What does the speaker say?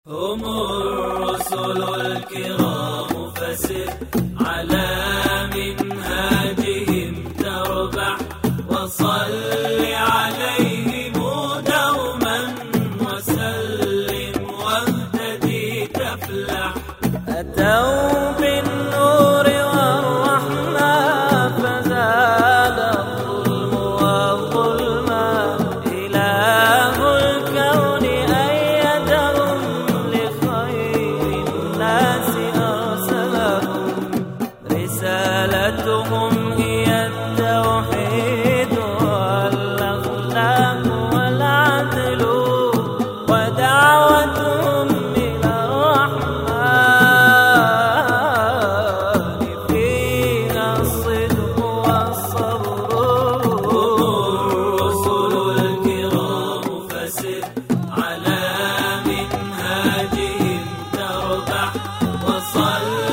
هم الرسل الكرام فسر على منهاجهم تربح، وصل عليهم دوما وسلم واهتدي تفلح. أتوا بالنور والرحمة فزال الظلم والظلمة، إله الكون أيدهم لخير الناس أرسلهم، رسالتهم هي التوحيد والأخلاق والعدل، ودعوتهم إلى الرحمن فيها الصدق والصبر. الرسل الكرام فسر على منهاجهم تربح، وصل